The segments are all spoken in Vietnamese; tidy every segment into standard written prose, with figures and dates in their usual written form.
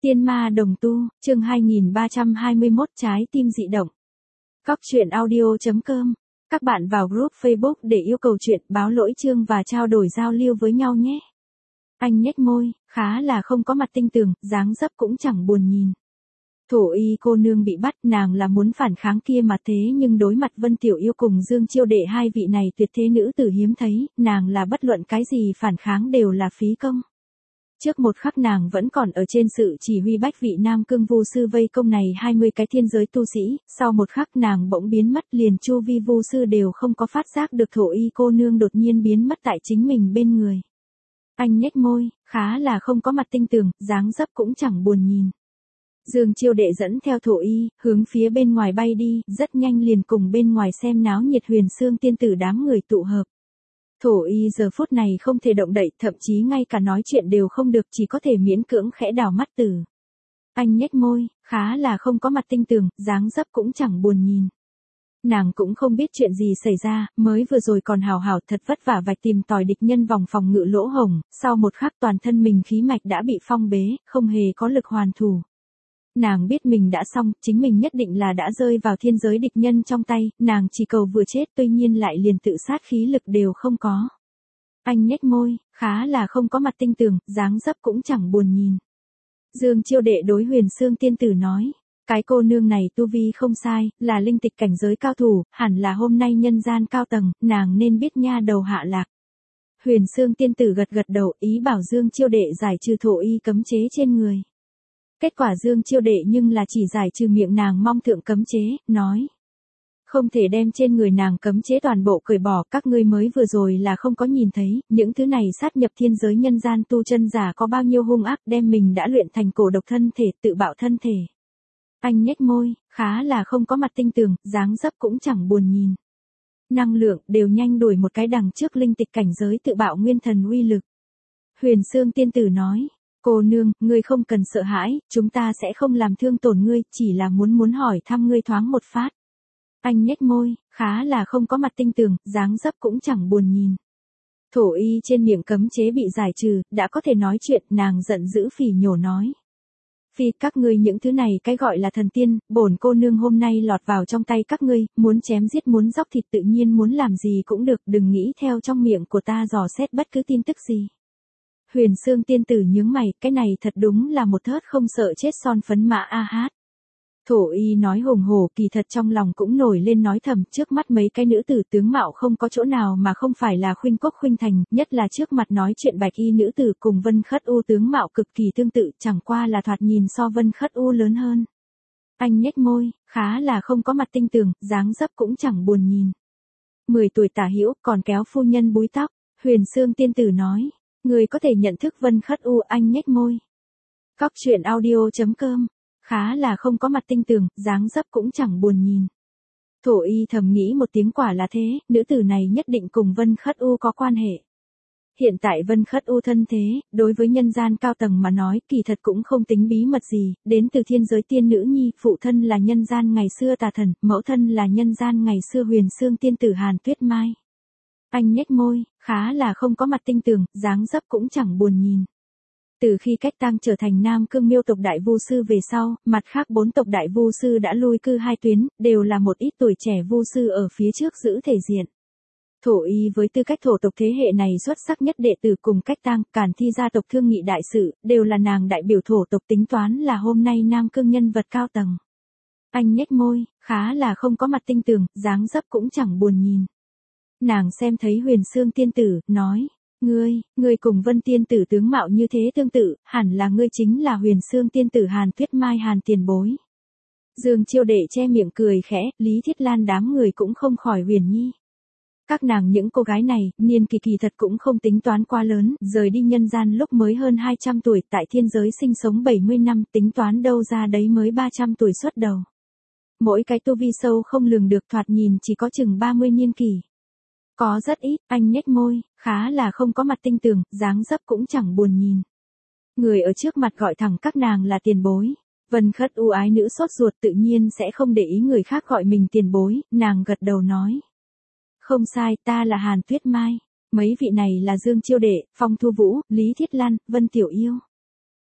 Tiên ma đồng tu, chương 2321 trái tim dị động. Góc truyện audio.com. Các bạn vào group Facebook để yêu cầu chuyện, báo lỗi chương và trao đổi giao lưu với nhau nhé. Anh nhếch môi, khá là không có mặt tinh tường, dáng dấp cũng chẳng buồn nhìn. Thổ y cô nương bị bắt, nàng là muốn phản kháng kia mà thế nhưng đối mặt Vân Tiểu Yêu cùng Dương Chiêu Đệ hai vị này tuyệt thế nữ tử hiếm thấy, nàng là bất luận cái gì phản kháng đều là phí công. Trước một khắc nàng vẫn còn ở trên sự chỉ huy bách vị nam cương vu sư vây công này 20 cái thiên giới tu sĩ, sau một khắc nàng bỗng biến mất liền chu vi vu sư đều không có phát giác được thổ y cô nương đột nhiên biến mất tại chính mình bên người. Anh nhếch môi, khá là không có mặt tinh tường, dáng dấp cũng chẳng buồn nhìn. Dương Chiêu Đệ dẫn theo thổ y, hướng phía bên ngoài bay đi, rất nhanh liền cùng bên ngoài xem náo nhiệt Huyền Xương tiên tử đám người tụ hợp. Thổ y giờ phút này không thể động đậy, thậm chí ngay cả nói chuyện đều không được, chỉ có thể miễn cưỡng khẽ đảo mắt tử. Anh nhếch môi, khá là không có mặt tinh tường, dáng dấp cũng chẳng buồn nhìn. Nàng cũng không biết chuyện gì xảy ra, mới vừa rồi còn hào hào thật vất vả vạch tìm tòi địch nhân vòng phòng ngự lỗ hổng, sau một khắc toàn thân mình khí mạch đã bị phong bế, không hề có lực hoàn thủ. Nàng biết mình đã xong, chính mình nhất định là đã rơi vào thiên giới địch nhân trong tay, nàng chỉ cầu vừa chết tuy nhiên lại liền tự sát khí lực đều không có. Anh nhếch môi, khá là không có mặt tinh tường, dáng dấp cũng chẳng buồn nhìn. Dương Chiêu Đệ đối Huyền Xương tiên tử nói, cái cô nương này tu vi không sai, là linh tịch cảnh giới cao thủ, hẳn là hôm nay nhân gian cao tầng, nàng nên biết nha đầu hạ lạc. Huyền Xương tiên tử gật gật đầu, ý bảo Dương Chiêu Đệ giải trừ thổ y cấm chế trên người. Kết quả Dương Chiêu Đệ nhưng là chỉ giải trừ miệng nàng mong thượng cấm chế, nói. Không thể đem trên người nàng cấm chế toàn bộ cởi bỏ, các ngươi mới vừa rồi là không có nhìn thấy, những thứ này sát nhập thiên giới nhân gian tu chân giả có bao nhiêu hung ác đem mình đã luyện thành cổ độc thân thể, tự bạo thân thể. Anh nhếch môi, khá là không có mặt tinh tường, dáng dấp cũng chẳng buồn nhìn. Năng lượng đều nhanh đuổi một cái đằng trước linh tịch cảnh giới tự bạo nguyên thần uy lực. Huyền Xương tiên tử nói. Cô nương, ngươi không cần sợ hãi, chúng ta sẽ không làm thương tổn ngươi, chỉ là muốn hỏi thăm ngươi thoáng một phát. Anh nhếch môi, khá là không có mặt tinh tường, dáng dấp cũng chẳng buồn nhìn. Thổ y trên miệng cấm chế bị giải trừ, đã có thể nói chuyện, nàng giận dữ phỉ nhổ nói. Phi, các ngươi những thứ này cái gọi là thần tiên, bổn cô nương hôm nay lọt vào trong tay các ngươi, muốn chém giết muốn dóc thịt tự nhiên muốn làm gì cũng được, đừng nghĩ theo trong miệng của ta dò xét bất cứ tin tức gì. Huyền Xương tiên tử nhướng mày, cái này thật đúng là một thớt không sợ chết son phấn mã a hát. Thổ y nói hùng hổ, kỳ thật trong lòng cũng nổi lên nói thầm, trước mắt mấy cái nữ tử tướng mạo không có chỗ nào mà không phải là khuynh quốc khuynh thành, nhất là trước mặt nói chuyện bạch y nữ tử cùng Vân Khất U tướng mạo cực kỳ tương tự, chẳng qua là thoạt nhìn so Vân Khất U lớn hơn. Anh nhếch môi, khá là không có mặt tinh tường, dáng dấp cũng chẳng buồn nhìn. 10 tuổi tả hữu, còn kéo phu nhân búi tóc, Huyền Xương tiên tử nói. Người có thể nhận thức Vân Khất U, anh nhếch môi. Góc truyện audio.com. Khá là không có mặt tinh tường, dáng dấp cũng chẳng buồn nhìn. Thổ y thầm nghĩ một tiếng quả là thế, nữ tử này nhất định cùng Vân Khất U có quan hệ. Hiện tại Vân Khất U thân thế, đối với nhân gian cao tầng mà nói, kỳ thật cũng không tính bí mật gì, đến từ thiên giới tiên nữ nhi, phụ thân là nhân gian ngày xưa tà thần, mẫu thân là nhân gian ngày xưa Huyền Xương tiên tử Hàn Tuyết Mai. Anh nhếch môi, khá là không có mặt tinh tường, dáng dấp cũng chẳng buồn nhìn. Từ khi cách tang trở thành Nam Cương Miêu tộc đại vu sư về sau, mặt khác 4 tộc đại vu sư đã lui cư hai tuyến, đều là một ít tuổi trẻ vu sư ở phía trước giữ thể diện. Thổ y với tư cách thổ tộc thế hệ này xuất sắc nhất đệ tử cùng cách tang, Càn Thi gia tộc thương nghị đại sự, đều là nàng đại biểu thổ tộc tính toán là hôm nay Nam Cương nhân vật cao tầng. Anh nhếch môi, khá là không có mặt tinh tường, dáng dấp cũng chẳng buồn nhìn. Nàng xem thấy Huyền Xương tiên tử, nói, ngươi cùng Vân tiên tử tướng mạo như thế tương tự, hẳn là ngươi chính là Huyền Xương tiên tử Hàn Tuyết Mai Hàn tiền bối. Dương Chiêu Đệ che miệng cười khẽ, Lý Thiết Lan đám người cũng không khỏi huyền nhi. Các nàng những cô gái này, niên kỳ thật cũng không tính toán quá lớn, rời đi nhân gian lúc mới hơn 200 tuổi, tại thiên giới sinh sống 70 năm, tính toán đâu ra đấy mới 300 tuổi xuất đầu. Mỗi cái tu vi sâu không lường được, thoạt nhìn chỉ có chừng 30 niên kỷ. Có rất ít, anh nhếch môi, khá là không có mặt tinh tường, dáng dấp cũng chẳng buồn nhìn. Người ở trước mặt gọi thẳng các nàng là tiền bối. Vân Khất U ái nữ sốt ruột tự nhiên sẽ không để ý người khác gọi mình tiền bối, nàng gật đầu nói. Không sai, ta là Hàn Tuyết Mai. Mấy vị này là Dương Chiêu Đệ, Phong Thu Vũ, Lý Thiết Lan, Vân Tiểu Yêu.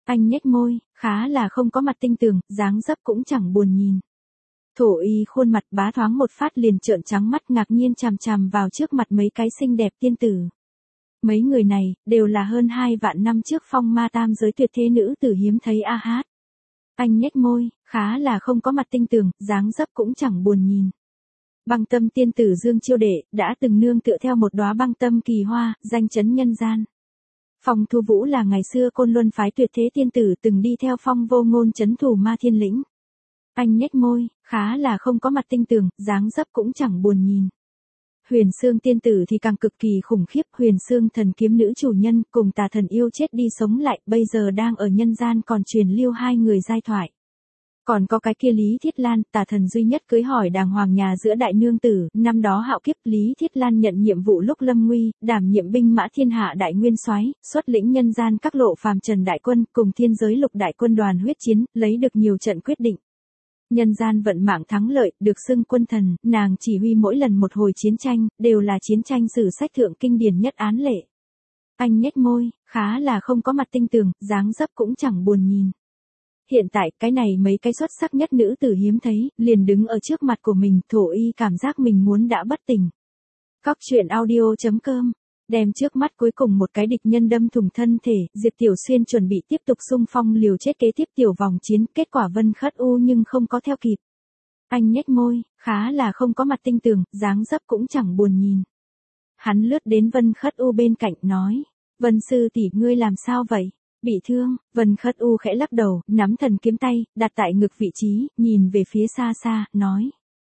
Anh nhếch môi, khá là không có mặt tinh tường, dáng dấp cũng chẳng buồn nhìn. Thổ y khuôn mặt bá thoáng một phát liền trợn trắng mắt ngạc nhiên chằm chằm vào trước mặt mấy cái xinh đẹp tiên tử. Mấy người này, đều là hơn 2 vạn năm trước phong ma tam giới tuyệt thế nữ tử hiếm thấy a hát. Anh nhếch môi, khá là không có mặt tinh tường, dáng dấp cũng chẳng buồn nhìn. Băng tâm tiên tử Dương Chiêu Đệ, đã từng nương tựa theo một đóa băng tâm kỳ hoa, danh chấn nhân gian. Phong Thu Vũ là ngày xưa Côn Luân phái tuyệt thế tiên tử từng đi theo Phong Vô Ngôn trấn thủ Ma Thiên Lĩnh. Anh nhếch môi, khá là không có mặt tinh tường, dáng dấp cũng chẳng buồn nhìn. Huyền Xương tiên tử thì càng cực kỳ khủng khiếp, Huyền Xương thần kiếm nữ chủ nhân cùng Tà thần yêu chết đi sống lại, bây giờ đang ở nhân gian còn truyền lưu hai người giai thoại. Còn có cái kia Lý Thiết Lan, Tà thần duy nhất cưới hỏi đàng hoàng nhà giữa đại nương tử, năm đó hạo kiếp Lý Thiết Lan nhận nhiệm vụ lúc lâm nguy, đảm nhiệm binh mã thiên hạ đại nguyên soái, xuất lĩnh nhân gian các lộ phàm trần đại quân, cùng thiên giới lục đại quân đoàn huyết chiến, lấy được nhiều trận quyết định. Nhân gian vận mạng thắng lợi, được xưng quân thần, nàng chỉ huy mỗi lần một hồi chiến tranh, đều là chiến tranh sử sách thượng kinh điển nhất án lệ. Anh nhếch môi, khá là không có mặt tinh tường, dáng dấp cũng chẳng buồn nhìn. Hiện tại, cái này mấy cái xuất sắc nhất nữ tử hiếm thấy, liền đứng ở trước mặt của mình, Thổ y cảm giác mình muốn đã bất tỉnh. Góc truyện audio.com, đem trước mắt cuối cùng một cái địch nhân đâm thủng thân thể, Diệp Tiểu Xuyên chuẩn bị tiếp tục xung phong liều chết kế tiếp tiểu vòng chiến, kết quả Vân Khất U nhưng không có theo kịp. Anh nhếch môi, khá là không có mặt tinh tường, dáng dấp cũng chẳng buồn nhìn. Hắn lướt đến Vân Khất U bên cạnh nói, Vân sư tỷ ngươi làm sao vậy? Bị thương, Vân Khất U khẽ lắc đầu, nắm thần kiếm tay, đặt tại ngực vị trí, nhìn về phía xa xa, nói.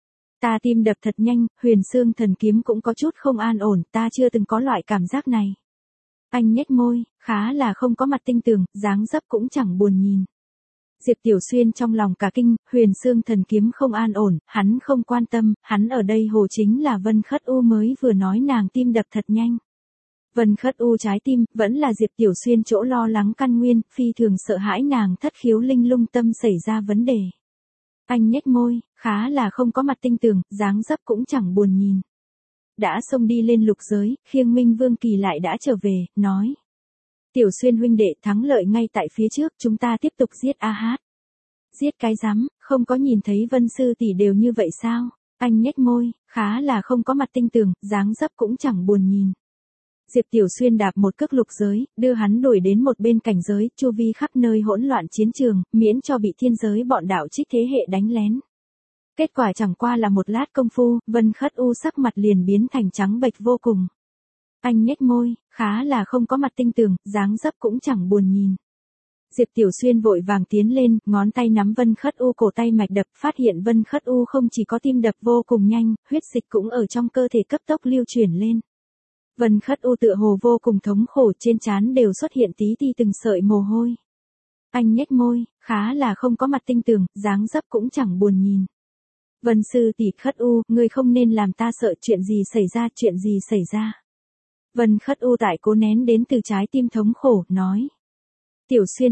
Ta tim đập thật nhanh, Huyền Xương thần kiếm cũng có chút không an ổn, ta chưa từng có loại cảm giác này. Anh nhếch môi, khá là không có mặt tinh tường, dáng dấp cũng chẳng buồn nhìn. Diệp Tiểu Xuyên trong lòng cả kinh, Huyền Xương thần kiếm không an ổn, hắn không quan tâm, hắn ở đây hồ chính là Vân Khất U mới vừa nói nàng tim đập thật nhanh. Vân Khất U trái tim, vẫn là Diệp Tiểu Xuyên chỗ lo lắng căn nguyên, phi thường sợ hãi nàng thất khiếu linh lung tâm xảy ra vấn đề. Anh nhếch môi, khá là không có mặt tinh tường, dáng dấp cũng chẳng buồn nhìn. Đã xông đi lên lục giới, Khiêng Minh Vương Kỳ lại đã trở về, nói. Tiểu Xuyên huynh đệ thắng lợi ngay tại phía trước, chúng ta tiếp tục giết a hát. Giết cái rắm, không có nhìn thấy Vân sư tỷ đều như vậy sao? Anh nhếch môi, khá là không có mặt tinh tường, dáng dấp cũng chẳng buồn nhìn. Diệp Tiểu Xuyên đạp một cước lục giới, đưa hắn đuổi đến một bên cảnh giới, chu vi khắp nơi hỗn loạn chiến trường, miễn cho bị thiên giới bọn đạo trích thế hệ đánh lén. Kết quả chẳng qua là một lát công phu, Vân Khất U sắc mặt liền biến thành trắng bệch vô cùng. Anh nhếch môi, khá là không có mặt tinh tường, dáng dấp cũng chẳng buồn nhìn. Diệp Tiểu Xuyên vội vàng tiến lên, ngón tay nắm Vân Khất U cổ tay mạch đập, phát hiện Vân Khất U không chỉ có tim đập vô cùng nhanh, huyết dịch cũng ở trong cơ thể cấp tốc lưu chuyển lên. Vân Khất U tựa hồ vô cùng thống khổ, trên trán đều xuất hiện tí ti từng sợi mồ hôi. Anh nhếch môi, khá là không có mặt tinh tường, dáng dấp cũng chẳng buồn nhìn. Vân sư tỷ Khất U, ngươi không nên làm ta sợ, chuyện gì xảy ra. Vân Khất U tại cố nén đến từ trái tim thống khổ, nói. Tiểu Xuyên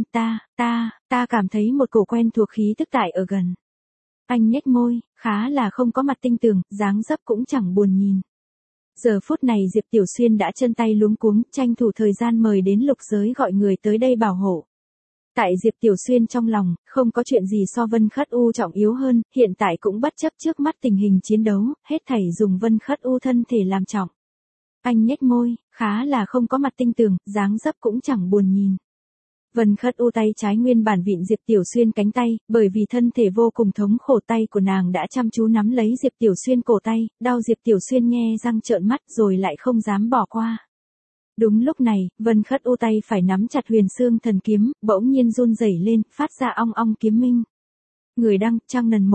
ta cảm thấy một cổ quen thuộc khí tức tại ở gần. Anh nhếch môi, khá là không có mặt tinh tường, dáng dấp cũng chẳng buồn nhìn. Giờ phút này Diệp Tiểu Xuyên đã chân tay luống cuống, tranh thủ thời gian mời đến lục giới gọi người tới đây bảo hộ. Tại Diệp Tiểu Xuyên trong lòng, không có chuyện gì so Vân Khất U trọng yếu hơn, hiện tại cũng bất chấp trước mắt tình hình chiến đấu, hết thảy dùng Vân Khất U thân thể làm trọng. Anh nhếch môi, khá là không có mặt tinh tường, dáng dấp cũng chẳng buồn nhìn. Vân Khất U tay trái nguyên bản vịn Diệp Tiểu Xuyên cánh tay, bởi vì thân thể vô cùng thống khổ, tay của nàng đã chăm chú nắm lấy Diệp Tiểu Xuyên cổ tay, đau Diệp Tiểu Xuyên nhe răng trợn mắt rồi lại không dám bỏ qua. Đúng lúc này, Vân Khất U tay phải nắm chặt Huyền Xương thần kiếm, bỗng nhiên run rẩy lên, phát ra ong ong kiếm minh. Người đăng, trang nần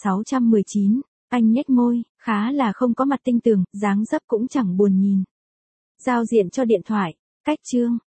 1619, anh nhếch môi, khá là không có mặt tinh tường, dáng dấp cũng chẳng buồn nhìn. Giao diện cho điện thoại, cách chương.